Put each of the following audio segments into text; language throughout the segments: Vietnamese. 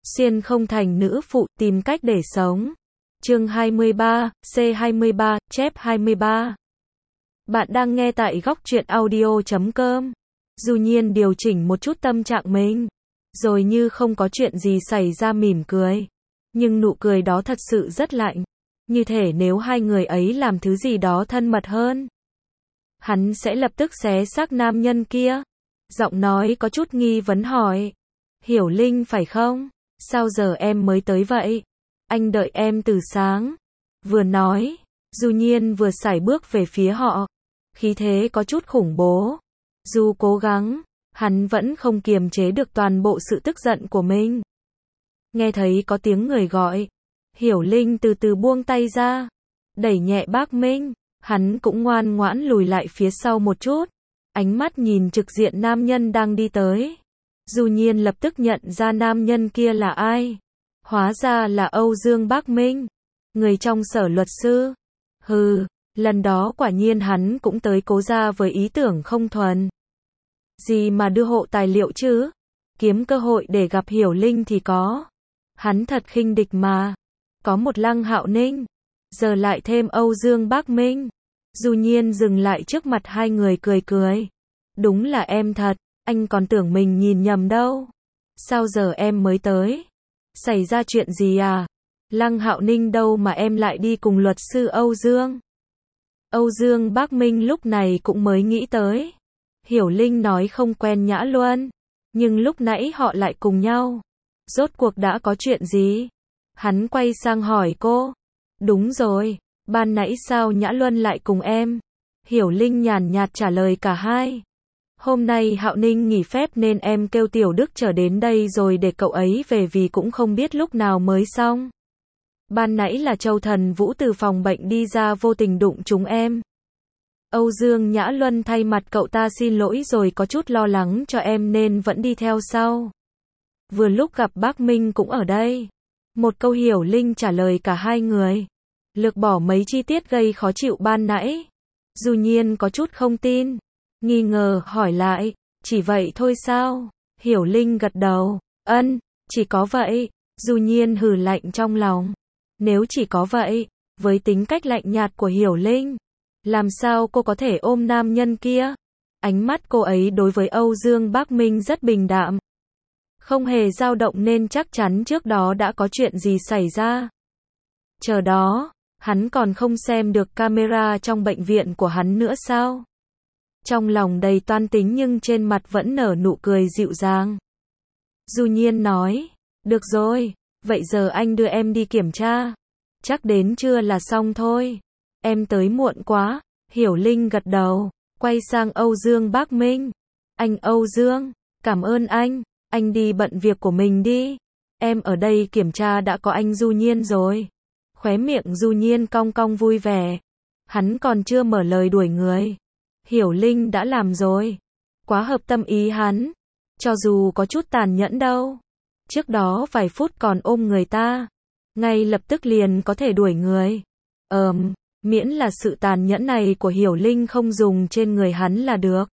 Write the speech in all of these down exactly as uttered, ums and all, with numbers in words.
Xuyên không thành nữ phụ, tìm cách để sống. Chương hai mươi ba, C hai mươi ba, chép hai mươi ba. Bạn đang nghe tại góc truyện audio chấm com. Du Nhiên điều chỉnh một chút tâm trạng mình, rồi như không có chuyện gì xảy ra mỉm cười. Nhưng nụ cười đó thật sự rất lạnh. Như thể nếu hai người ấy làm thứ gì đó thân mật hơn, hắn sẽ lập tức xé xác nam nhân kia. Giọng nói có chút nghi vấn hỏi. Hiểu Linh phải không? Sao giờ em mới tới vậy? Anh đợi em từ sáng. Vừa nói, Du Nhiên vừa sải bước về phía họ. Khí thế có chút khủng bố. Dù cố gắng, hắn vẫn không kiềm chế được toàn bộ sự tức giận của mình. Nghe thấy có tiếng người gọi, Hiểu Linh từ từ buông tay ra, đẩy nhẹ Bác Minh. Hắn cũng ngoan ngoãn lùi lại phía sau một chút, ánh mắt nhìn trực diện nam nhân đang đi tới. Du Nhiên lập tức nhận ra nam nhân kia là ai. Hóa ra là Âu Dương Bác Minh, người trong sở luật sư. Hừ, lần đó quả nhiên hắn cũng tới Cố gia với ý tưởng không thuần. Gì mà đưa hộ tài liệu chứ? Kiếm cơ hội để gặp Hiểu Linh thì có. Hắn thật khinh địch mà. Có một Lăng Hạo Ninh, giờ lại thêm Âu Dương Bác Minh. Du Nhiên dừng lại trước mặt hai người cười cười. Đúng là em thật, anh còn tưởng mình nhìn nhầm đâu. Sao giờ em mới tới? Xảy ra chuyện gì à? Lăng Hạo Ninh đâu mà em lại đi cùng luật sư Âu Dương? Âu Dương Bác Minh lúc này cũng mới nghĩ tới. Hiểu Linh nói không quen Nhã Luân, nhưng lúc nãy họ lại cùng nhau. Rốt cuộc đã có chuyện gì? Hắn quay sang hỏi cô. Đúng rồi, ban nãy sao Nhã Luân lại cùng em? Hiểu Linh nhàn nhạt trả lời cả hai. Hôm nay Hạo Ninh nghỉ phép nên em kêu Tiểu Đức trở đến đây rồi để cậu ấy về vì cũng không biết lúc nào mới xong. Ban nãy là Châu Thần Vũ từ phòng bệnh đi ra vô tình đụng chúng em. Âu Dương Nhã Luân thay mặt cậu ta xin lỗi rồi có chút lo lắng cho em nên vẫn đi theo sau. Vừa lúc gặp Bác Minh cũng ở đây. Một câu Hiểu Linh trả lời cả hai người. Lược bỏ mấy chi tiết gây khó chịu ban nãy. Du Nhiên có chút không tin, nghi ngờ hỏi lại, chỉ vậy thôi sao? Hiểu Linh gật đầu, ân, chỉ có vậy. Du Nhiên hừ lạnh trong lòng. Nếu chỉ có vậy, với tính cách lạnh nhạt của Hiểu Linh, làm sao cô có thể ôm nam nhân kia? Ánh mắt cô ấy đối với Âu Dương Bác Minh rất bình đạm, không hề dao động nên chắc chắn trước đó đã có chuyện gì xảy ra. Chờ đó, hắn còn không xem được camera trong bệnh viện của hắn nữa sao? Trong lòng đầy toan tính nhưng trên mặt vẫn nở nụ cười dịu dàng. Du Nhiên nói, được rồi, vậy giờ anh đưa em đi kiểm tra. Chắc đến trưa là xong thôi. Em tới muộn quá. Hiểu Linh gật đầu, quay sang Âu Dương Bác Minh. Anh Âu Dương, cảm ơn anh, anh đi bận việc của mình đi. Em ở đây kiểm tra đã có anh Du Nhiên rồi. Khóe miệng Du Nhiên cong cong vui vẻ. Hắn còn chưa mở lời đuổi người, Hiểu Linh đã làm rồi. Quá hợp tâm ý hắn. Cho dù có chút tàn nhẫn đâu. Trước đó vài phút còn ôm người ta, ngay lập tức liền có thể đuổi người. Ờm, miễn là sự tàn nhẫn này của Hiểu Linh không dùng trên người hắn là được.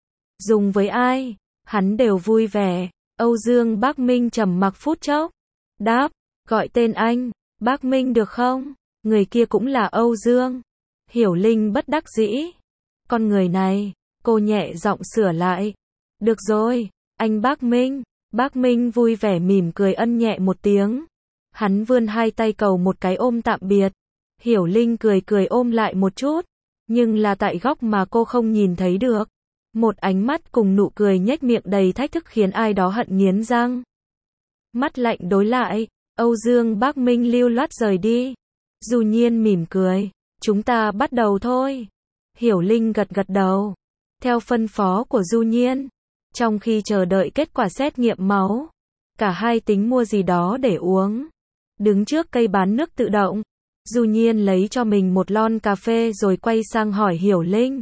Dùng với ai, hắn đều vui vẻ. Âu Dương Bác Minh trầm mặc phút chốc. Đáp, gọi tên anh, Bác Minh được không? Người kia cũng là Âu Dương. Hiểu Linh bất đắc dĩ. Con người này, cô nhẹ giọng sửa lại. Được rồi, anh Bác Minh. Bác Minh vui vẻ mỉm cười ân nhẹ một tiếng. Hắn vươn hai tay cầu một cái ôm tạm biệt. Hiểu Linh cười cười ôm lại một chút, nhưng là tại góc mà cô không nhìn thấy được. Một ánh mắt cùng nụ cười nhếch miệng đầy thách thức khiến ai đó hận nghiến răng. Mắt lạnh đối lại, Âu Dương Bác Minh lưu loát rời đi. Du Nhiên mỉm cười, chúng ta bắt đầu thôi. Hiểu Linh gật gật đầu, theo phân phó của Du Nhiên. Trong khi chờ đợi kết quả xét nghiệm máu, cả hai tính mua gì đó để uống. Đứng trước cây bán nước tự động, Du Nhiên lấy cho mình một lon cà phê rồi quay sang hỏi Hiểu Linh.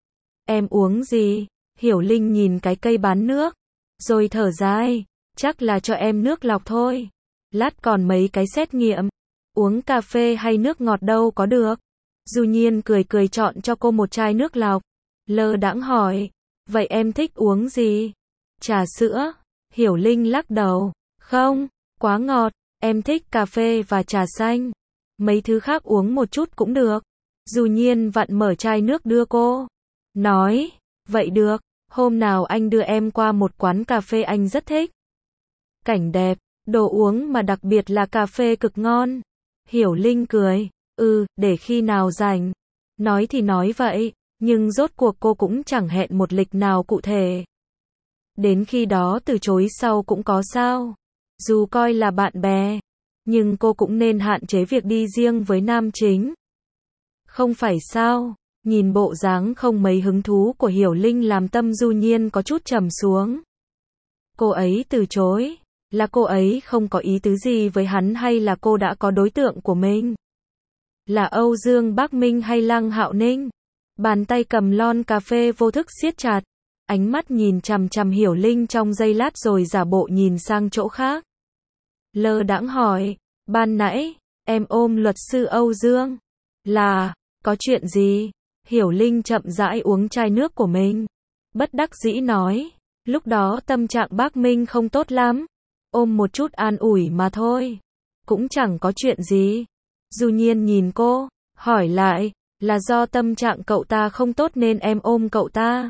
Em uống gì? Hiểu Linh nhìn cái cây bán nước, rồi thở dài, chắc là cho em nước lọc thôi. Lát còn mấy cái xét nghiệm, uống cà phê hay nước ngọt đâu có được. Du Nhiên cười cười chọn cho cô một chai nước lọc, lơ đãng hỏi, vậy em thích uống gì? Trà sữa? Hiểu Linh lắc đầu, không, Quá ngọt, em thích cà phê và trà xanh. Mấy thứ khác uống một chút cũng được. Du Nhiên vặn mở chai nước đưa cô. Nói, vậy được, hôm nào anh đưa em qua một quán cà phê anh rất thích. Cảnh đẹp, đồ uống mà đặc biệt là cà phê cực ngon. Hiểu Linh cười, ừ, để khi nào rảnh. Nói thì nói vậy, nhưng rốt cuộc cô cũng chẳng hẹn một lịch nào cụ thể. Đến khi đó từ chối sau cũng có sao. Dù coi là bạn bè, nhưng cô cũng nên hạn chế việc đi riêng với nam chính. Không phải sao? Nhìn bộ dáng không mấy hứng thú của Hiểu Linh làm tâm Du Nhiên có chút trầm xuống. Cô ấy từ chối, là cô ấy không có ý tứ gì với hắn hay là cô đã có đối tượng của mình? Là Âu Dương Bác Minh hay Lăng Hạo Ninh? Bàn tay cầm lon cà phê vô thức siết chặt, ánh mắt nhìn chằm chằm Hiểu Linh trong giây lát rồi giả bộ nhìn sang chỗ khác. Lơ đãng hỏi, ban nãy, em ôm luật sư Âu Dương. Là, có chuyện gì? Hiểu Linh chậm rãi uống chai nước của mình. Bất đắc dĩ nói, lúc đó tâm trạng bác Minh không tốt lắm. Ôm một chút an ủi mà thôi. Cũng chẳng có chuyện gì. Du Nhiên nhìn cô, hỏi lại, là do tâm trạng cậu ta không tốt nên em ôm cậu ta.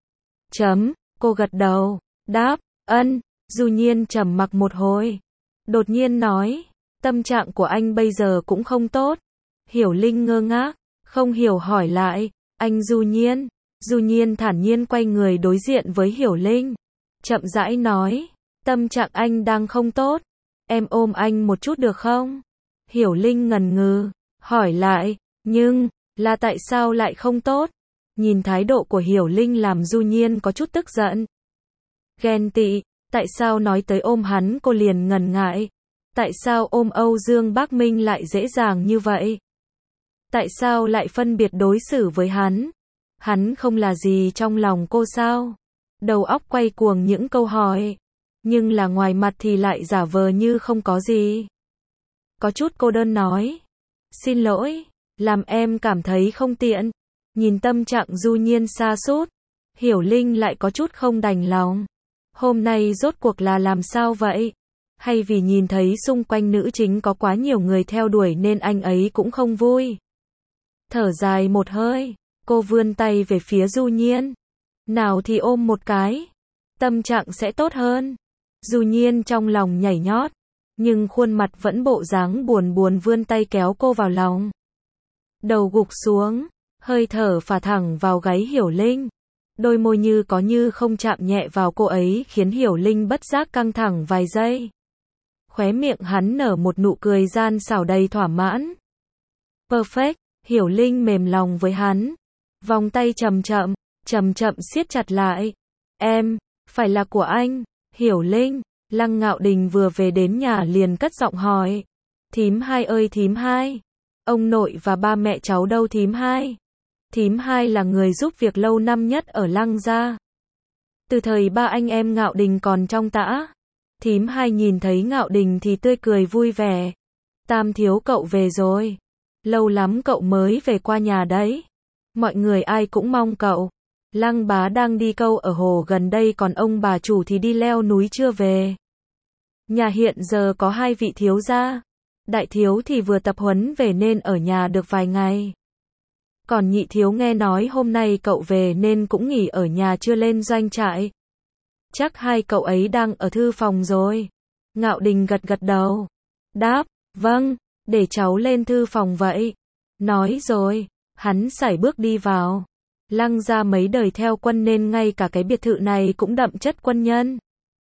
Chấm, cô gật đầu, đáp, ân. Du Nhiên trầm mặc một hồi. Đột nhiên nói, tâm trạng của anh bây giờ cũng không tốt. Hiểu Linh ngơ ngác, không hiểu hỏi lại, anh Du Nhiên. Du Nhiên thản nhiên quay người đối diện với Hiểu Linh. Chậm rãi nói, tâm trạng anh đang không tốt. Em ôm anh một chút được không? Hiểu Linh ngần ngừ, hỏi lại, nhưng, là tại sao lại không tốt? Nhìn thái độ của Hiểu Linh làm Du Nhiên có chút tức giận. Ghen tị, tại sao nói tới ôm hắn cô liền ngần ngại? Tại sao ôm Âu Dương Bác Minh lại dễ dàng như vậy? Tại sao lại phân biệt đối xử với hắn? Hắn không là gì trong lòng cô sao? Đầu óc quay cuồng những câu hỏi, nhưng là ngoài mặt thì lại giả vờ như không có gì. Có chút cô đơn nói, xin lỗi, làm em cảm thấy không tiện. Nhìn tâm trạng Du Nhiên sa sút, Hiểu Linh lại có chút không đành lòng. Hôm nay rốt cuộc là làm sao vậy? Hay vì nhìn thấy xung quanh nữ chính có quá nhiều người theo đuổi nên anh ấy cũng không vui? Thở dài một hơi, cô vươn tay về phía Du Nhiên. Nào thì ôm một cái, tâm trạng sẽ tốt hơn. Du Nhiên trong lòng nhảy nhót, nhưng khuôn mặt vẫn bộ dáng buồn buồn vươn tay kéo cô vào lòng. Đầu gục xuống, hơi thở phả thẳng vào gáy Hiểu Linh. Đôi môi như có như không chạm nhẹ vào cô ấy khiến Hiểu Linh bất giác căng thẳng vài giây. Khóe miệng hắn nở một nụ cười gian xảo đầy thỏa mãn. Perfect, Hiểu Linh mềm lòng với hắn. Vòng tay chậm chậm, chậm chậm siết chặt lại. Em, phải là của anh. Hiểu Linh, Lăng Ngạo Đình vừa về đến nhà liền cất giọng hỏi. Thím hai ơi thím hai. Ông nội và ba mẹ cháu đâu thím hai? Thím hai là người giúp việc lâu năm nhất ở Lăng gia. Từ thời ba anh em Ngạo Đình còn trong tã. Thím hai nhìn thấy Ngạo Đình thì tươi cười vui vẻ. Tam thiếu cậu về rồi. Lâu lắm cậu mới về qua nhà đấy. Mọi người ai cũng mong cậu. Lăng bá đang đi câu ở hồ gần đây còn ông bà chủ thì đi leo núi chưa về. Nhà hiện giờ có hai vị thiếu gia. Đại thiếu thì vừa tập huấn về nên ở nhà được vài ngày. Còn nhị thiếu nghe nói hôm nay cậu về nên cũng nghỉ ở nhà chưa lên doanh trại. Chắc hai cậu ấy đang ở thư phòng rồi. Ngạo Đình gật gật đầu. Đáp, vâng, để cháu lên thư phòng vậy. Nói rồi, hắn sải bước đi vào. Lăng gia mấy đời theo quân nên ngay cả cái biệt thự này cũng đậm chất quân nhân.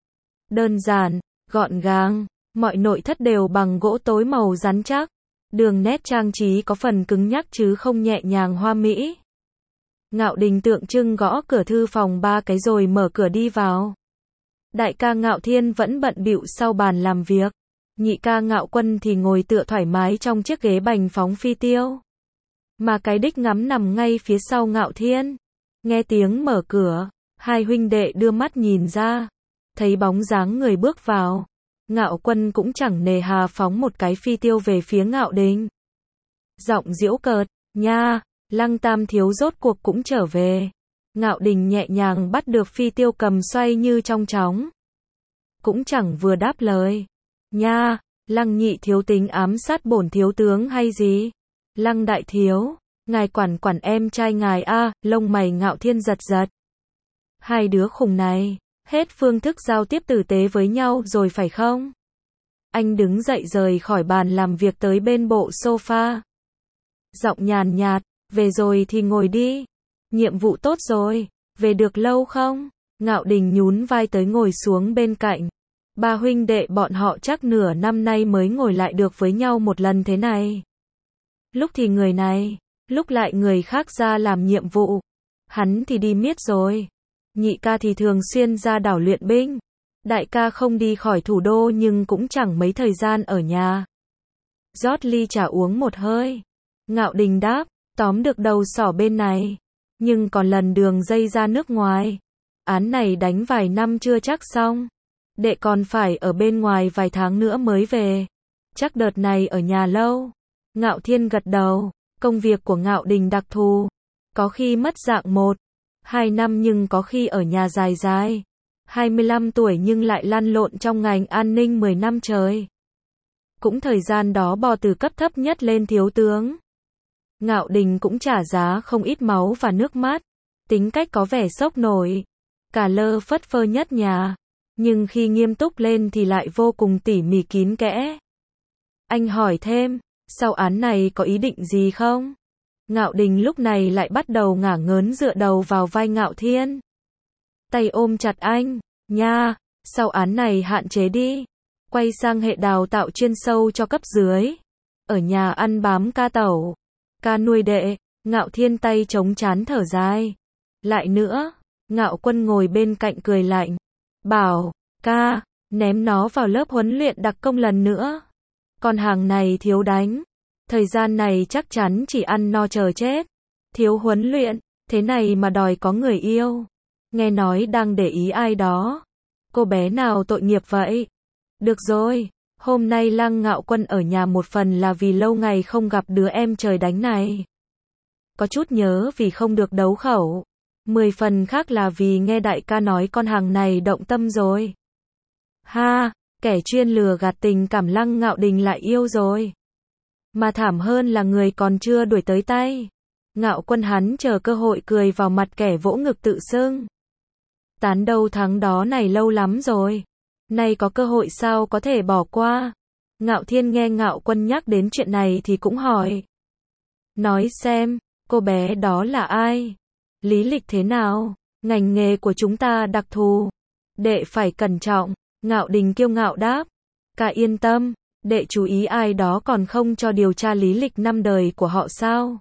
Đơn giản, gọn gàng, mọi nội thất đều bằng gỗ tối màu rắn chắc. Đường nét trang trí có phần cứng nhắc chứ không nhẹ nhàng hoa mỹ. Ngạo Đình tượng trưng gõ cửa thư phòng ba cái rồi mở cửa đi vào. Đại ca Ngạo Thiên vẫn bận bịu sau bàn làm việc. Nhị ca Ngạo Quân thì ngồi tựa thoải mái trong chiếc ghế bành phóng phi tiêu. Mà cái đích ngắm nằm ngay phía sau Ngạo Thiên. Nghe tiếng mở cửa, hai huynh đệ đưa mắt nhìn ra. Thấy bóng dáng người bước vào. Ngạo Quân cũng chẳng nề hà phóng một cái phi tiêu về phía Ngạo Đình. Giọng giễu cợt, nha, Lăng tam thiếu rốt cuộc cũng trở về. Ngạo Đình nhẹ nhàng bắt được phi tiêu cầm xoay như trong chóng. Cũng chẳng vừa đáp lời. Nha, Lăng nhị thiếu tính ám sát bổn thiếu tướng hay gì? Lăng đại thiếu, ngài quản quản em trai ngài a, lông mày Ngạo Thiên giật giật. Hai đứa khùng này, hết phương thức giao tiếp tử tế với nhau rồi phải không? Anh đứng dậy rời khỏi bàn làm việc tới bên bộ sofa. Giọng nhàn nhạt, về rồi thì ngồi đi. Nhiệm vụ tốt rồi, về được lâu không? Ngạo Đình nhún vai tới ngồi xuống bên cạnh. Ba huynh đệ bọn họ chắc nửa năm nay mới ngồi lại được với nhau một lần thế này. Lúc thì người này, lúc lại người khác ra làm nhiệm vụ. Hắn thì đi miết rồi. Nhị ca thì thường xuyên ra đảo luyện binh. Đại ca không đi khỏi thủ đô nhưng cũng chẳng mấy thời gian ở nhà. Rót ly trà uống một hơi. Ngạo Đình đáp, tóm được đầu sỏ bên này. Nhưng còn lần đường dây ra nước ngoài. Án này đánh vài năm chưa chắc xong. Đệ còn phải ở bên ngoài vài tháng nữa mới về. Chắc đợt này ở nhà lâu. Ngạo Thiên gật đầu. Công việc của Ngạo Đình đặc thù. Có khi mất dạng một, hai năm nhưng có khi ở nhà dài dài. hai mươi lăm tuổi nhưng lại lăn lộn trong ngành an ninh mười năm trời. Cũng thời gian đó bò từ cấp thấp nhất lên thiếu tướng. Ngạo Đình cũng trả giá không ít máu và nước mắt. Tính cách có vẻ sốc nổi. Cả lơ phất phơ nhất nhà. Nhưng khi nghiêm túc lên thì lại vô cùng tỉ mỉ kín kẽ. Anh hỏi thêm, sau án này có ý định gì không? Ngạo Đình lúc này lại bắt đầu ngả ngớn dựa đầu vào vai Ngạo Thiên. Tay ôm chặt anh, nha, sau án này hạn chế đi. Quay sang hệ đào tạo chuyên sâu cho cấp dưới. Ở nhà ăn bám ca tẩu. Ca nuôi đệ, Ngạo Thiên tay chống chán thở dài. Lại nữa, Ngạo Quân ngồi bên cạnh cười lạnh. Bảo, ca, ném nó vào lớp huấn luyện đặc công lần nữa. Con hàng này thiếu đánh. Thời gian này chắc chắn chỉ ăn no chờ chết. Thiếu huấn luyện, thế này mà đòi có người yêu. Nghe nói đang để ý ai đó. Cô bé nào tội nghiệp vậy? Được rồi, hôm nay Lăng Ngạo Quân ở nhà một phần là vì lâu ngày không gặp đứa em trời đánh này. Có chút nhớ vì không được đấu khẩu. Mười phần khác là vì nghe đại ca nói con hàng này động tâm rồi. Ha, kẻ chuyên lừa gạt tình cảm Lăng Ngạo Đình lại yêu rồi. Mà thảm hơn là người còn chưa đuổi tới tay. Ngạo Quân hắn chờ cơ hội cười vào mặt kẻ vỗ ngực tự xưng. Tán đâu thắng đó này lâu lắm rồi. Nay có cơ hội sao có thể bỏ qua. Ngạo Thiên nghe Ngạo Quân nhắc đến chuyện này thì cũng hỏi. Nói xem, cô bé đó là ai? Lý lịch thế nào? Ngành nghề của chúng ta đặc thù. Đệ phải cẩn trọng. Ngạo Đình kiêu ngạo đáp. Cả yên tâm. Đệ chú ý ai đó còn không cho điều tra lý lịch năm đời của họ sao?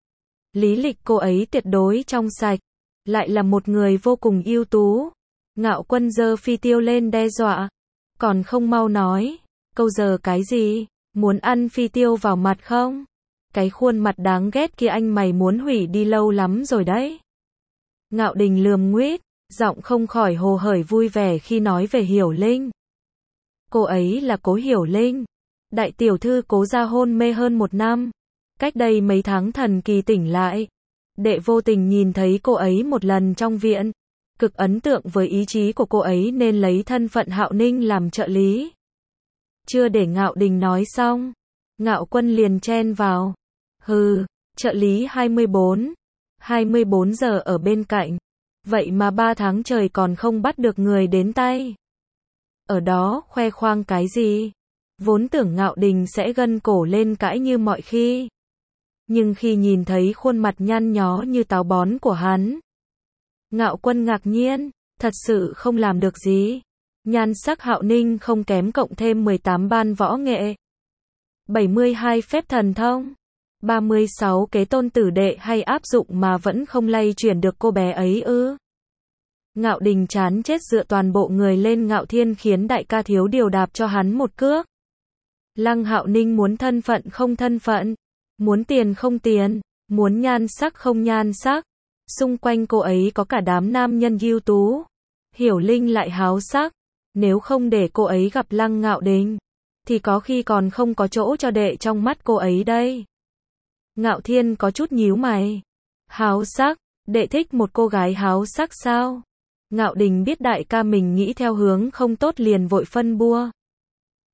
Lý lịch cô ấy tuyệt đối trong sạch. Lại là một người vô cùng ưu tú. Ngạo Quân giơ phi tiêu lên đe dọa. Còn không mau nói. Câu giờ cái gì? Muốn ăn phi tiêu vào mặt không? Cái khuôn mặt đáng ghét kia anh mày muốn hủy đi lâu lắm rồi đấy. Ngạo Đình lườm nguýt, giọng không khỏi hồ hởi vui vẻ khi nói về Hiểu Linh. Cô ấy là Cố Hiểu Linh. Đại tiểu thư Cố gia hôn mê hơn một năm. Cách đây mấy tháng thần kỳ tỉnh lại. Đệ vô tình nhìn thấy cô ấy một lần trong viện. Cực ấn tượng với ý chí của cô ấy nên lấy thân phận Hạo Ninh làm trợ lý. Chưa để Ngạo Đình nói xong. Ngạo Quân liền chen vào. Hừ, trợ lý hai mươi bốn. hai mươi bốn giờ ở bên cạnh. Vậy mà ba tháng trời còn không bắt được người đến tay. Ở đó khoe khoang cái gì? Vốn tưởng Ngạo Đình sẽ gân cổ lên cãi như mọi khi. Nhưng khi nhìn thấy khuôn mặt nhăn nhó như táo bón của hắn. Ngạo Quân ngạc nhiên, thật sự không làm được gì. Nhan sắc Hạo Ninh không kém cộng thêm mười tám ban võ nghệ. bảy mươi hai phép thần thông. ba mươi sáu kế tôn tử đệ hay áp dụng mà vẫn không lay chuyển được cô bé ấy ư. Ngạo Đình chán chết dựa toàn bộ người lên Ngạo Thiên khiến đại ca thiếu điều đạp cho hắn một cước. Lăng Hạo Ninh muốn thân phận không thân phận, muốn tiền không tiền, muốn nhan sắc không nhan sắc. Xung quanh cô ấy có cả đám nam nhân ưu tú. Hiểu Linh lại háo sắc. Nếu không để cô ấy gặp Lăng Ngạo Đình, thì có khi còn không có chỗ cho đệ trong mắt cô ấy đây. Ngạo Thiên có chút nhíu mày. Háo sắc, đệ thích một cô gái háo sắc sao? Ngạo Đình biết đại ca mình nghĩ theo hướng không tốt liền vội phân bua.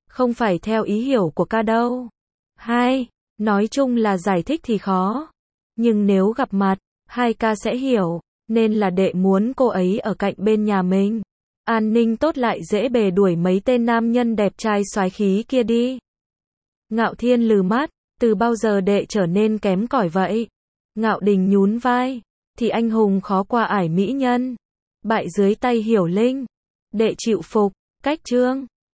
Không phải theo ý hiểu của ca đâu. Hai, nói chung là giải thích thì khó. Nhưng nếu gặp mặt, hai ca sẽ hiểu. Nên là đệ muốn cô ấy ở cạnh bên nhà mình. An ninh tốt lại dễ bề đuổi mấy tên nam nhân đẹp trai soái khí kia đi. Ngạo Thiên lừ mắt, từ bao giờ đệ trở nên kém cỏi vậy? Ngạo Đình nhún vai, thì anh hùng khó qua ải mỹ nhân. Bại dưới tay Hiểu Linh. Đệ chịu phục, cách chương.